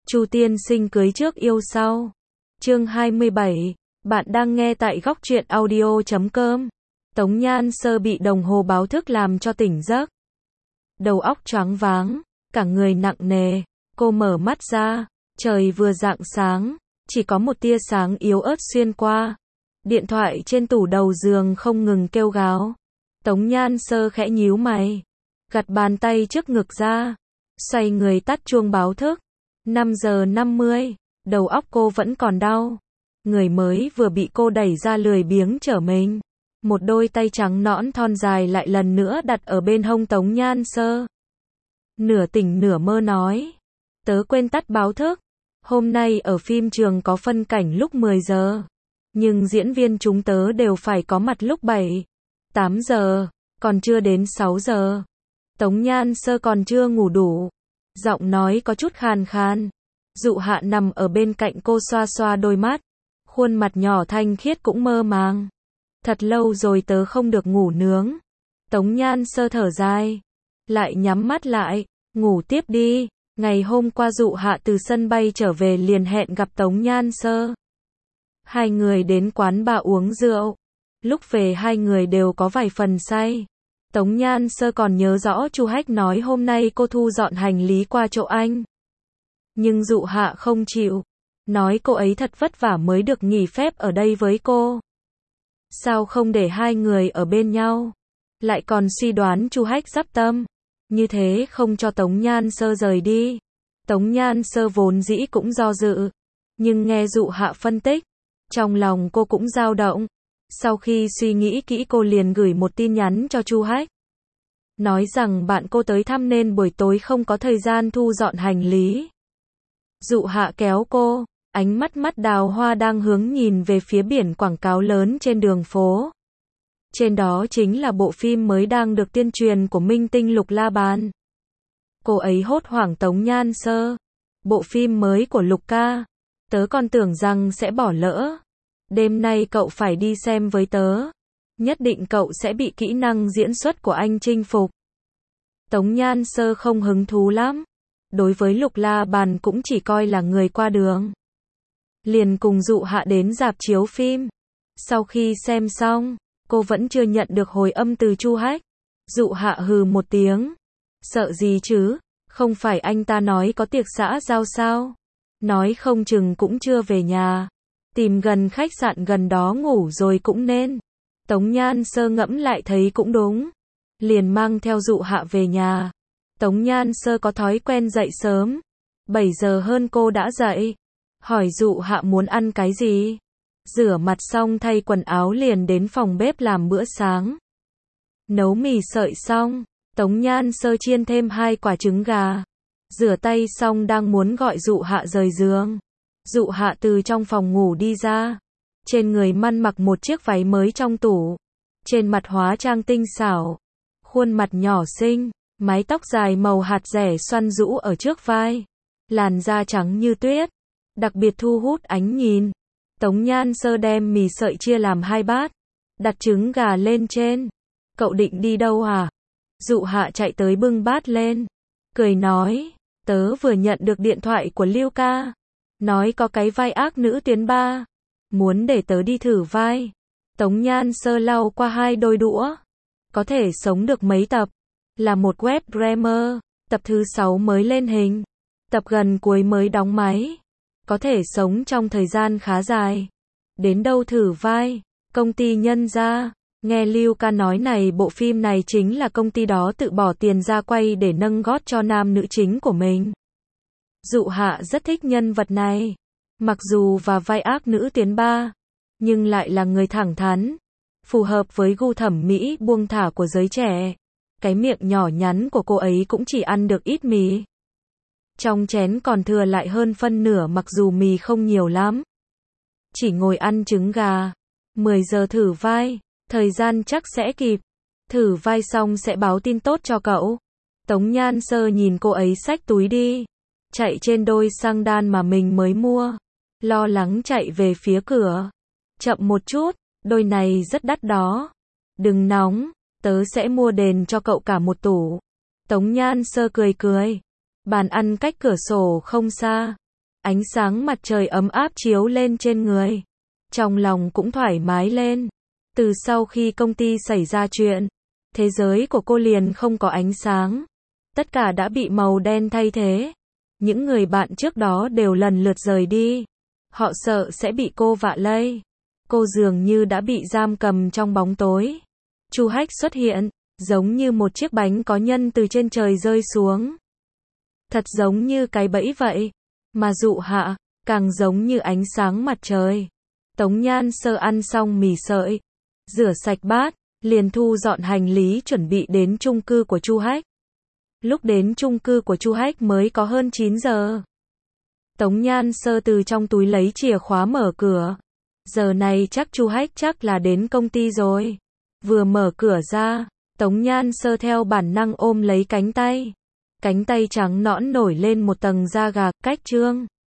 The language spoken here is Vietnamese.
Chu tiên sinh cưới trước yêu sau. Chương 27. Bạn đang nghe tại góc truyện audio.com. Tống Nhan Sơ bị đồng hồ báo thức làm cho tỉnh giấc. Đầu óc choáng váng, cả người nặng nề. Cô mở mắt ra, trời vừa rạng sáng, chỉ có một tia sáng yếu ớt xuyên qua. Điện thoại trên tủ đầu giường không ngừng kêu gào. Tống Nhan Sơ khẽ nhíu mày, gạt bàn tay trước ngực ra, xoay người tắt chuông báo thức. 5 giờ 50, đầu óc cô vẫn còn đau. Người mới vừa bị cô đẩy ra lười biếng trở mình. Một đôi tay trắng nõn thon dài lại lần nữa đặt ở bên hông Tống Nhan Sơ. Nửa tỉnh nửa mơ nói, tớ quên tắt báo thức. Hôm nay ở phim trường có phân cảnh lúc 10 giờ. Nhưng diễn viên chúng tớ đều phải có mặt lúc 7, 8 giờ, còn chưa đến 6 giờ. Tống Nhan Sơ còn chưa ngủ đủ. Giọng nói có chút khàn khàn. Dụ Hạ nằm ở bên cạnh cô xoa xoa đôi mắt. Khuôn mặt nhỏ thanh khiết cũng mơ màng. Thật lâu rồi tớ không được ngủ nướng. Tống Nhan Sơ thở dài, lại nhắm mắt lại, ngủ tiếp đi. Ngày hôm qua Dụ Hạ từ sân bay trở về liền hẹn gặp Tống Nhan Sơ. Hai người đến quán bar uống rượu. Lúc về hai người đều có vài phần say. Tống Nhan Sơ còn nhớ rõ Chu Hách nói hôm nay cô thu dọn hành lý qua chỗ anh. Nhưng Dụ Hạ không chịu. Nói cô ấy thật vất vả mới được nghỉ phép ở đây với cô. Sao không để hai người ở bên nhau? Lại còn suy đoán Chu Hách dắp tâm. Như thế không cho Tống Nhan Sơ rời đi. Tống Nhan Sơ vốn dĩ cũng do dự. Nhưng nghe Dụ Hạ phân tích, trong lòng cô cũng dao động. Sau khi suy nghĩ kỹ cô liền gửi một tin nhắn cho Chu Hách. Nói rằng bạn cô tới thăm nên buổi tối không có thời gian thu dọn hành lý. Dụ Hạ kéo cô, ánh mắt mắt đào hoa đang hướng nhìn về phía biển quảng cáo lớn trên đường phố. Trên đó chính là bộ phim mới đang được tuyên truyền của minh tinh Lục La Bàn. Cô ấy hốt hoảng Tống Nhan Sơ. Bộ phim mới của Lục ca. Tớ còn tưởng rằng sẽ bỏ lỡ. Đêm nay cậu phải đi xem với tớ. Nhất định cậu sẽ bị kỹ năng diễn xuất của anh chinh phục. Tống Nhan Sơ không hứng thú lắm. Đối với Lục La Bàn cũng chỉ coi là người qua đường. Liền cùng Dụ Hạ đến rạp chiếu phim. Sau khi xem xong, cô vẫn chưa nhận được hồi âm từ Chu Hách. Dụ Hạ hừ một tiếng. Sợ gì chứ, không phải anh ta nói có tiệc xã giao sao? Nói không chừng cũng chưa về nhà. Tìm gần khách sạn gần đó ngủ rồi cũng nên. Tống Nhan Sơ ngẫm lại thấy cũng đúng. Liền mang theo Dụ Hạ về nhà. Tống Nhan Sơ có thói quen dậy sớm. 7 giờ hơn cô đã dậy. Hỏi Dụ Hạ muốn ăn cái gì. Rửa mặt xong thay quần áo liền đến phòng bếp làm bữa sáng. Nấu mì sợi xong, Tống Nhan Sơ chiên thêm 2 quả trứng gà. Rửa tay xong đang muốn gọi Dụ Hạ rời giường. Dụ Hạ từ trong phòng ngủ đi ra. Trên người man mặc một chiếc váy mới trong tủ. Trên mặt hóa trang tinh xảo. Khuôn mặt nhỏ xinh, mái tóc dài màu hạt rẻ xoăn rũ ở trước vai. Làn da trắng như tuyết, đặc biệt thu hút ánh nhìn. Tống Nhan Sơ đem mì sợi chia làm 2 bát. Đặt trứng gà lên trên. Cậu định đi đâu à? Dụ Hạ chạy tới bưng bát lên. Cười nói, tớ vừa nhận được điện thoại của Lưu ca. Nói có cái vai ác nữ tuyến 3. Muốn để tớ đi thử vai. Tống Nhan Sơ lau qua 2 đôi đũa. Có thể sống được mấy tập. Là một web drama. Tập thứ 6 mới lên hình. Tập gần cuối mới đóng máy. Có thể sống trong thời gian khá dài. Đến đâu thử vai. Công ty Nhân Gia. Nghe Lưu ca nói này bộ phim này chính là công ty đó tự bỏ tiền ra quay để nâng gót cho nam nữ chính của mình. Dụ Hạ rất thích nhân vật này. Mặc dù và vai ác nữ tuyến 3, nhưng lại là người thẳng thắn. Phù hợp với gu thẩm mỹ buông thả của giới trẻ. Cái miệng nhỏ nhắn của cô ấy cũng chỉ ăn được ít mì. Trong chén còn thừa lại hơn phân nửa mặc dù mì không nhiều lắm. Chỉ ngồi ăn trứng gà. 10 giờ thử vai. Thời gian chắc sẽ kịp. Thử vai xong sẽ báo tin tốt cho cậu. Tống Nhan Sơ nhìn cô ấy xách túi đi. Chạy trên đôi xăng đan mà mình mới mua. Lo lắng chạy về phía cửa. Chậm một chút, đôi này rất đắt đó. Đừng nóng, tớ sẽ mua đền cho cậu cả một tủ. Tống Nhan Sơ cười cười. Bàn ăn cách cửa sổ không xa. Ánh sáng mặt trời ấm áp chiếu lên trên người. Trong lòng cũng thoải mái lên. Từ sau khi công ty xảy ra chuyện, thế giới của cô liền không có ánh sáng. Tất cả đã bị màu đen thay thế. Những người bạn trước đó đều lần lượt rời đi. Họ sợ sẽ bị cô vạ lây. Cô dường như đã bị giam cầm trong bóng tối. Chu Hách xuất hiện, giống như một chiếc bánh có nhân từ trên trời rơi xuống. Thật giống như cái bẫy vậy. Mà dụ hạ, càng giống như ánh sáng mặt trời. Tống Nhan Sơ ăn xong mì sợi, rửa sạch bát, liền thu dọn hành lý chuẩn bị đến chung cư của Chu Hách. Lúc đến chung cư của Chu Hách mới có hơn 9 giờ. Tống Nhan Sơ từ trong túi lấy chìa khóa mở cửa. Giờ này chắc Chu Hách chắc là đến công ty rồi. Vừa mở cửa ra, Tống Nhan Sơ theo bản năng ôm lấy cánh tay. Cánh tay trắng nõn nổi lên một tầng da gà, cách trương.